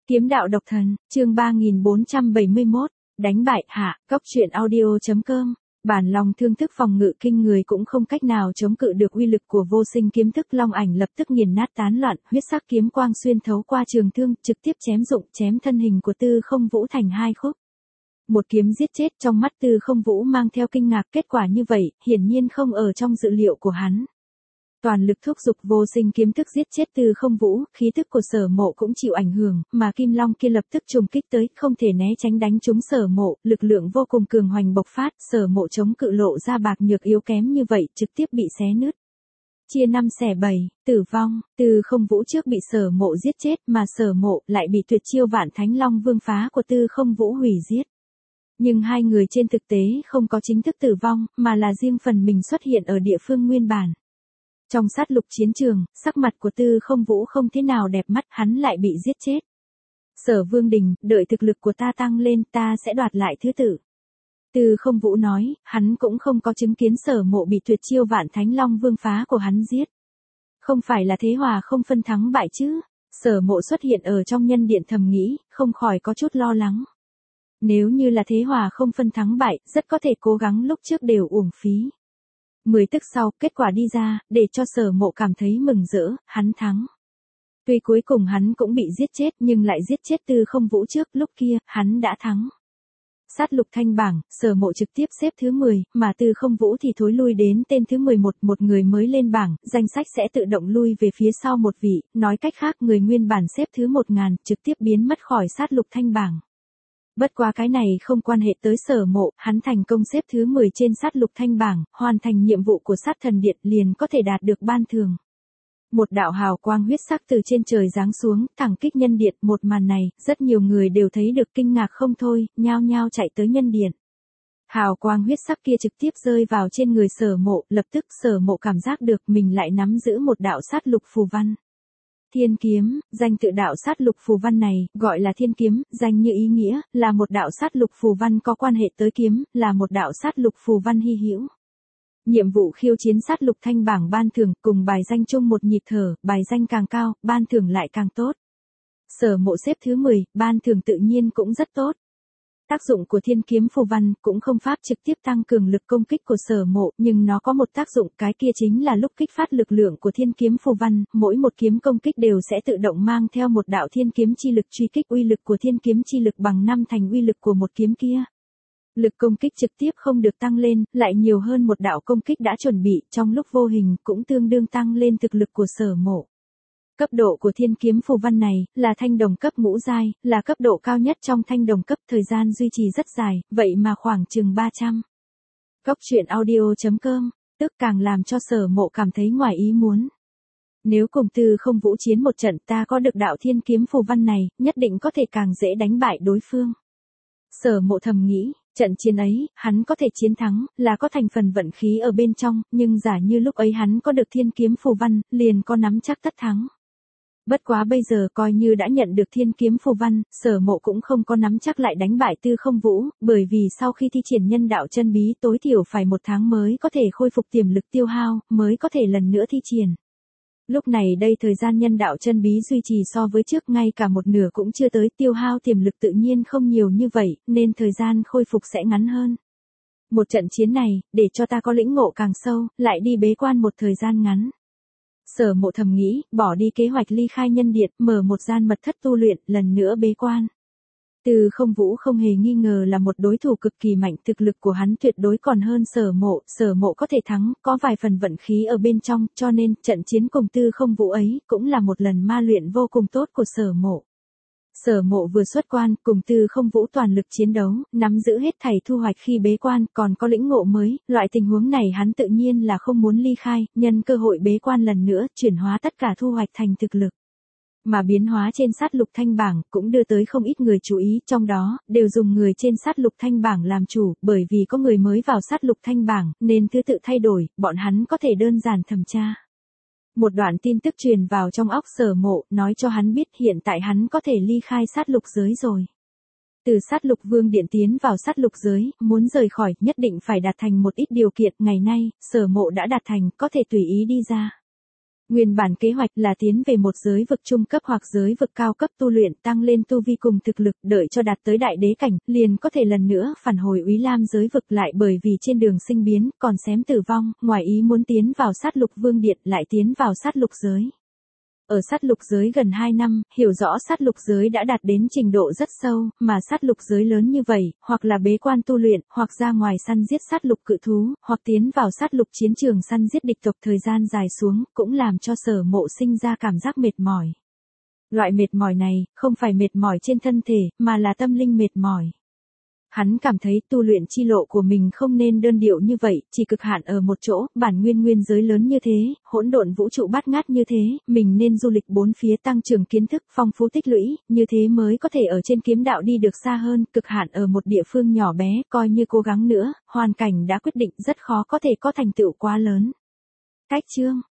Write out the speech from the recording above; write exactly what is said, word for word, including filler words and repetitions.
Kiếm đạo độc thần, chương ba nghìn bốn trăm bảy mươi mốt, đánh bại hạ, cốc truyện audio.com, bản lòng thương thức phòng ngự kinh người cũng không cách nào chống cự được uy lực của vô sinh kiếm thức long ảnh lập tức nghiền nát tán loạn, huyết sắc kiếm quang xuyên thấu qua trường thương, trực tiếp chém rụng chém thân hình của Tư Không Vũ thành hai khúc. Một kiếm giết chết trong mắt Tư Không Vũ mang theo kinh ngạc, kết quả như vậy, hiển nhiên không ở trong dự liệu của hắn. Toàn lực thúc giục vô sinh kiếm thức giết chết Tư Không Vũ, khí thức của Sở Mộ cũng chịu ảnh hưởng, mà Kim Long kia lập tức trùng kích tới, không thể né tránh đánh trúng Sở Mộ, lực lượng vô cùng cường hoành bộc phát, Sở Mộ chống cự lộ ra bạc nhược yếu kém như vậy, trực tiếp bị xé nứt. Chia năm xẻ bảy, tử vong, Tư Không Vũ trước bị Sở Mộ giết chết, mà Sở Mộ lại bị tuyệt chiêu Vạn Thánh Long Vương phá của Tư Không Vũ hủy giết. Nhưng hai người trên thực tế không có chính thức tử vong, mà là riêng phần mình xuất hiện ở địa phương nguyên bản. Trong sát lục chiến trường, sắc mặt của Tư Không Vũ không thế nào đẹp mắt, hắn lại bị giết chết. Sở Vương Đình, đợi thực lực của ta tăng lên, ta sẽ đoạt lại thứ tự. Tư Không Vũ nói, hắn cũng không có chứng kiến Sở Mộ bị tuyệt chiêu Vạn Thánh Long Vương phá của hắn giết. Không phải là thế hòa không phân thắng bại chứ? Sở Mộ xuất hiện ở trong nhân điện thầm nghĩ, không khỏi có chút lo lắng. Nếu như là thế hòa không phân thắng bại, rất có thể cố gắng lúc trước đều uổng phí. Mười tức sau, kết quả đi ra, để cho Sở Mộ cảm thấy mừng rỡ, hắn thắng. Tuy cuối cùng hắn cũng bị giết chết nhưng lại giết chết Tư Không Vũ trước, lúc kia, hắn đã thắng. Sát lục thanh bảng, Sở Mộ trực tiếp xếp thứ mười, mà Tư Không Vũ thì thối lui đến tên thứ mười một, một người mới lên bảng, danh sách sẽ tự động lui về phía sau một vị, nói cách khác người nguyên bản xếp thứ một nghìn, trực tiếp biến mất khỏi sát lục thanh bảng. Bất quá cái này không quan hệ tới Sở Mộ, hắn thành công xếp thứ mười trên sát lục thanh bảng, hoàn thành nhiệm vụ của sát thần điện liền có thể đạt được ban thưởng. Một đạo hào quang huyết sắc từ trên trời giáng xuống, thẳng kích nhân điện, một màn này, rất nhiều người đều thấy được kinh ngạc không thôi, nhao nhao chạy tới nhân điện. Hào quang huyết sắc kia trực tiếp rơi vào trên người Sở Mộ, lập tức Sở Mộ cảm giác được mình lại nắm giữ một đạo sát lục phù văn. Thiên kiếm, danh tự đạo sát lục phù văn này, gọi là thiên kiếm, danh như ý nghĩa, là một đạo sát lục phù văn có quan hệ tới kiếm, là một đạo sát lục phù văn hy hữu. Nhiệm vụ khiêu chiến sát lục thanh bảng ban thưởng, cùng bài danh chung một nhịp thở, bài danh càng cao, ban thưởng lại càng tốt. Sở Mộ xếp thứ mười, ban thưởng tự nhiên cũng rất tốt. Tác dụng của thiên kiếm phù văn cũng không pháp trực tiếp tăng cường lực công kích của Sở Mộ, nhưng nó có một tác dụng, cái kia chính là lúc kích phát lực lượng của thiên kiếm phù văn, mỗi một kiếm công kích đều sẽ tự động mang theo một đạo thiên kiếm chi lực truy kích, uy lực của thiên kiếm chi lực bằng năm thành uy lực của một kiếm kia. Lực công kích trực tiếp không được tăng lên, lại nhiều hơn một đạo công kích đã chuẩn bị, trong lúc vô hình cũng tương đương tăng lên thực lực của Sở Mộ. Cấp độ của thiên kiếm phù văn này, là thanh đồng cấp ngũ giai, là cấp độ cao nhất trong thanh đồng cấp, thời gian duy trì rất dài, vậy mà khoảng chừng ba trăm. Cốc truyện audio.com, tức càng làm cho Sở Mộ cảm thấy ngoài ý muốn. Nếu cùng Tư Không Vũ chiến một trận ta có được đạo thiên kiếm phù văn này, nhất định có thể càng dễ đánh bại đối phương. Sở Mộ thầm nghĩ, trận chiến ấy, hắn có thể chiến thắng, là có thành phần vận khí ở bên trong, nhưng giả như lúc ấy hắn có được thiên kiếm phù văn, liền có nắm chắc tất thắng. Bất quá bây giờ coi như đã nhận được thiên kiếm phù văn, Sở Mộ cũng không có nắm chắc lại đánh bại Tư Không Vũ, bởi vì sau khi thi triển nhân đạo chân bí tối thiểu phải một tháng mới có thể khôi phục tiềm lực tiêu hao, mới có thể lần nữa thi triển. Lúc này đây thời gian nhân đạo chân bí duy trì so với trước ngay cả một nửa cũng chưa tới, tiêu hao tiềm lực tự nhiên không nhiều như vậy, nên thời gian khôi phục sẽ ngắn hơn. Một trận chiến này, để cho ta có lĩnh ngộ càng sâu, lại đi bế quan một thời gian ngắn. Sở Mộ thầm nghĩ, bỏ đi kế hoạch ly khai nhân điện, mở một gian mật thất tu luyện, lần nữa bế quan. Tư Không Vũ không hề nghi ngờ là một đối thủ cực kỳ mạnh, thực lực của hắn tuyệt đối còn hơn Sở Mộ, Sở Mộ có thể thắng, có vài phần vận khí ở bên trong, cho nên, trận chiến cùng Tư Không Vũ ấy, cũng là một lần ma luyện vô cùng tốt của Sở Mộ. Sở Mộ vừa xuất quan, cùng Tư Không Vũ toàn lực chiến đấu, nắm giữ hết thảy thu hoạch khi bế quan, còn có lĩnh ngộ mới, loại tình huống này hắn tự nhiên là không muốn ly khai, nhân cơ hội bế quan lần nữa, chuyển hóa tất cả thu hoạch thành thực lực. Mà biến hóa trên sát lục thanh bảng, cũng đưa tới không ít người chú ý, trong đó, đều dùng người trên sát lục thanh bảng làm chủ, bởi vì có người mới vào sát lục thanh bảng, nên thứ tự thay đổi, bọn hắn có thể đơn giản thẩm tra. Một đoạn tin tức truyền vào trong óc Sở Mộ, nói cho hắn biết hiện tại hắn có thể ly khai sát lục giới rồi. Từ sát lục vương điện tiến vào sát lục giới, muốn rời khỏi, nhất định phải đạt thành một ít điều kiện, ngày nay, Sở Mộ đã đạt thành, có thể tùy ý đi ra. Nguyên bản kế hoạch là tiến về một giới vực trung cấp hoặc giới vực cao cấp tu luyện tăng lên tu vi cùng thực lực đợi cho đạt tới đại đế cảnh, liền có thể lần nữa phản hồi Úy Lam giới vực lại bởi vì trên đường sinh biến còn xém tử vong, ngoài ý muốn tiến vào sát lục vương điện lại tiến vào sát lục giới. Ở sát lục giới gần hai năm, hiểu rõ sát lục giới đã đạt đến trình độ rất sâu, mà sát lục giới lớn như vậy, hoặc là bế quan tu luyện, hoặc ra ngoài săn giết sát lục cự thú, hoặc tiến vào sát lục chiến trường săn giết địch tộc thời gian dài xuống, cũng làm cho Sở Mộ sinh ra cảm giác mệt mỏi. Loại mệt mỏi này, không phải mệt mỏi trên thân thể, mà là tâm linh mệt mỏi. Hắn cảm thấy tu luyện chi lộ của mình không nên đơn điệu như vậy, chỉ cực hạn ở một chỗ, bản nguyên nguyên giới lớn như thế, hỗn độn vũ trụ bát ngát như thế, mình nên du lịch bốn phía tăng trưởng kiến thức, phong phú tích lũy, như thế mới có thể ở trên kiếm đạo đi được xa hơn, cực hạn ở một địa phương nhỏ bé, coi như cố gắng nữa, hoàn cảnh đã quyết định rất khó có thể có thành tựu quá lớn. Cách chương